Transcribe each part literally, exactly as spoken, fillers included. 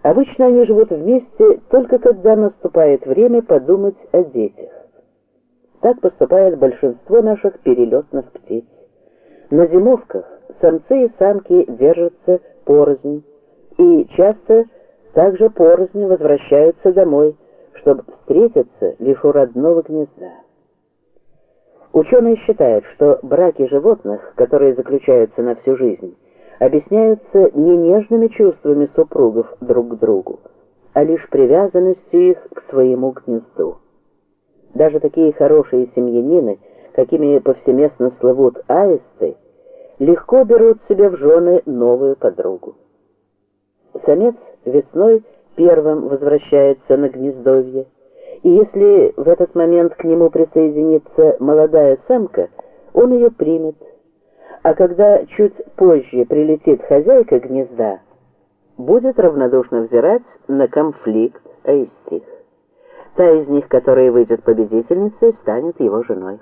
Обычно они живут вместе только когда наступает время подумать о детях. Так поступает большинство наших перелетных птиц. На зимовках самцы и самки держатся порознь и часто также порознь возвращаются домой, чтобы встретиться лишь у родного гнезда. Ученые считают, что браки животных, которые заключаются на всю жизнь, объясняются не нежными чувствами супругов друг к другу, а лишь привязанностью их к своему гнезду. Даже такие хорошие семьянины, какими повсеместно слывут аисты, легко берут себе в жены новую подругу. Самец весной первым возвращается на гнездовье, и если в этот момент к нему присоединится молодая самка, он ее примет, а когда чуть позже прилетит хозяйка гнезда, будет равнодушно взирать на конфликт аистих. Та из них, которая выйдет победительницей, станет его женой.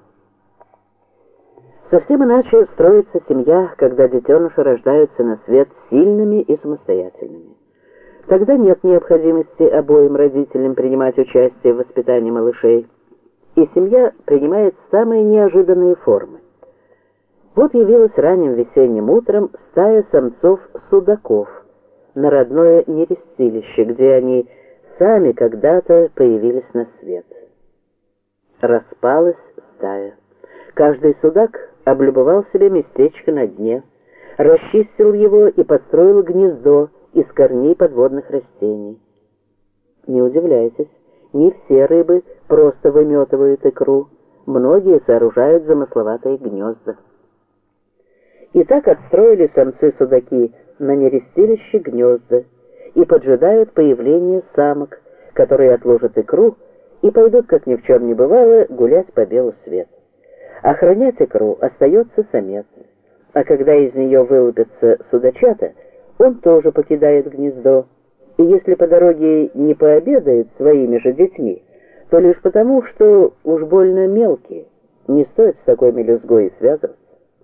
Совсем иначе строится семья, когда детеныши рождаются на свет сильными и самостоятельными. Тогда нет необходимости обоим родителям принимать участие в воспитании малышей, и семья принимает самые неожиданные формы. Вот явилась ранним весенним утром стая самцов-судаков на родное нерестилище, где они сами когда-то появились на свет. Распалась стая. Каждый судак облюбовал себе местечко на дне, расчистил его и построил гнездо из корней подводных растений. Не удивляйтесь, не все рыбы просто выметывают икру, многие сооружают замысловатые гнезда. И так отстроили самцы-судаки на нерестилище гнезда и поджидают появления самок, которые отложат икру и пойдут, как ни в чем не бывало, гулять по белу свету. Охранять икру остается самец, а когда из нее вылупятся судачата, он тоже покидает гнездо, и если по дороге не пообедает своими же детьми, то лишь потому, что уж больно мелкие, не стоит с такой мелюзгой и связываться.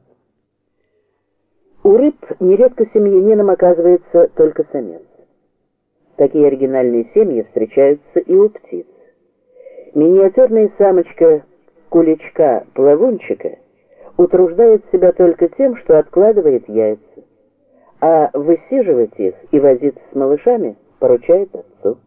У рыб нередко семьянином оказывается только самец. Такие оригинальные семьи встречаются и у птиц. Миниатюрная самочка куличка-плавунчика утруждает себя только тем, что откладывает яйца, а высиживать их и возиться с малышами поручает отцу.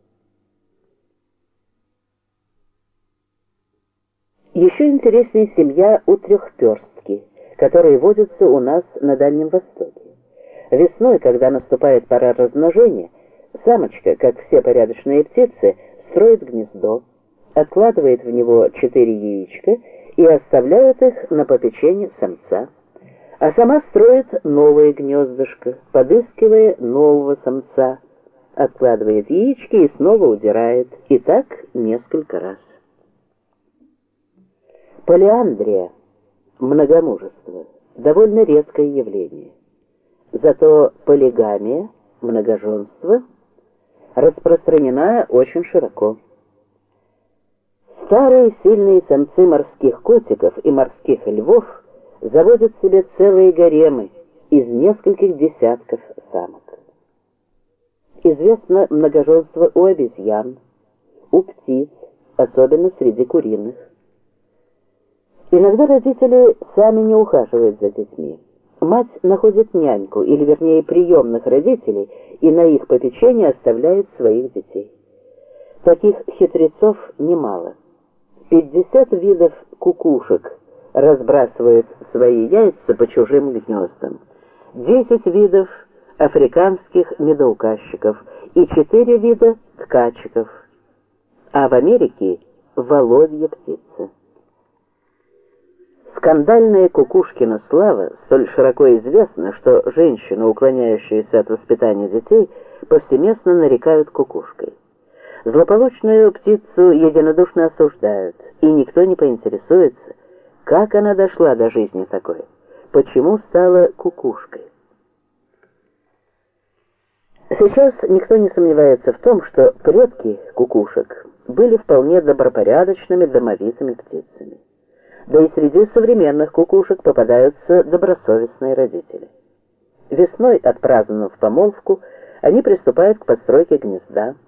Еще интереснее семья у трехперстки, которые водятся у нас на Дальнем Востоке. Весной, когда наступает пора размножения, самочка, как все порядочные птицы, строит гнездо, откладывает в него четыре яичка и оставляет их на попечение самца, а сама строит новое гнездышко, подыскивая нового самца, откладывает яички и снова удирает, и так несколько раз. Полиандрия, многомужество, довольно редкое явление. Зато полигамия, многоженство, распространена очень широко. Старые сильные самцы морских котиков и морских львов заводят себе целые гаремы из нескольких десятков самок. Известно многоженство у обезьян, у птиц, особенно среди куриных. Иногда родители сами не ухаживают за детьми. Мать находит няньку, или вернее приемных родителей, и на их попечение оставляет своих детей. Таких хитрецов немало. пятьдесят видов кукушек разбрасывают свои яйца по чужим гнездам, десять видов африканских медоуказчиков и четыре вида ткачиков, а в Америке воловья птицы. Скандальная кукушкина слава столь широко известна, что женщины, уклоняющиеся от воспитания детей, повсеместно нарекают кукушкой. Злополучную птицу единодушно осуждают, и никто не поинтересуется, как она дошла до жизни такой, почему стала кукушкой. Сейчас никто не сомневается в том, что предки кукушек были вполне добропорядочными домовитыми птицами. Да и среди современных кукушек попадаются добросовестные родители. Весной, отпраздновав помолвку, Они приступают к постройке гнезда.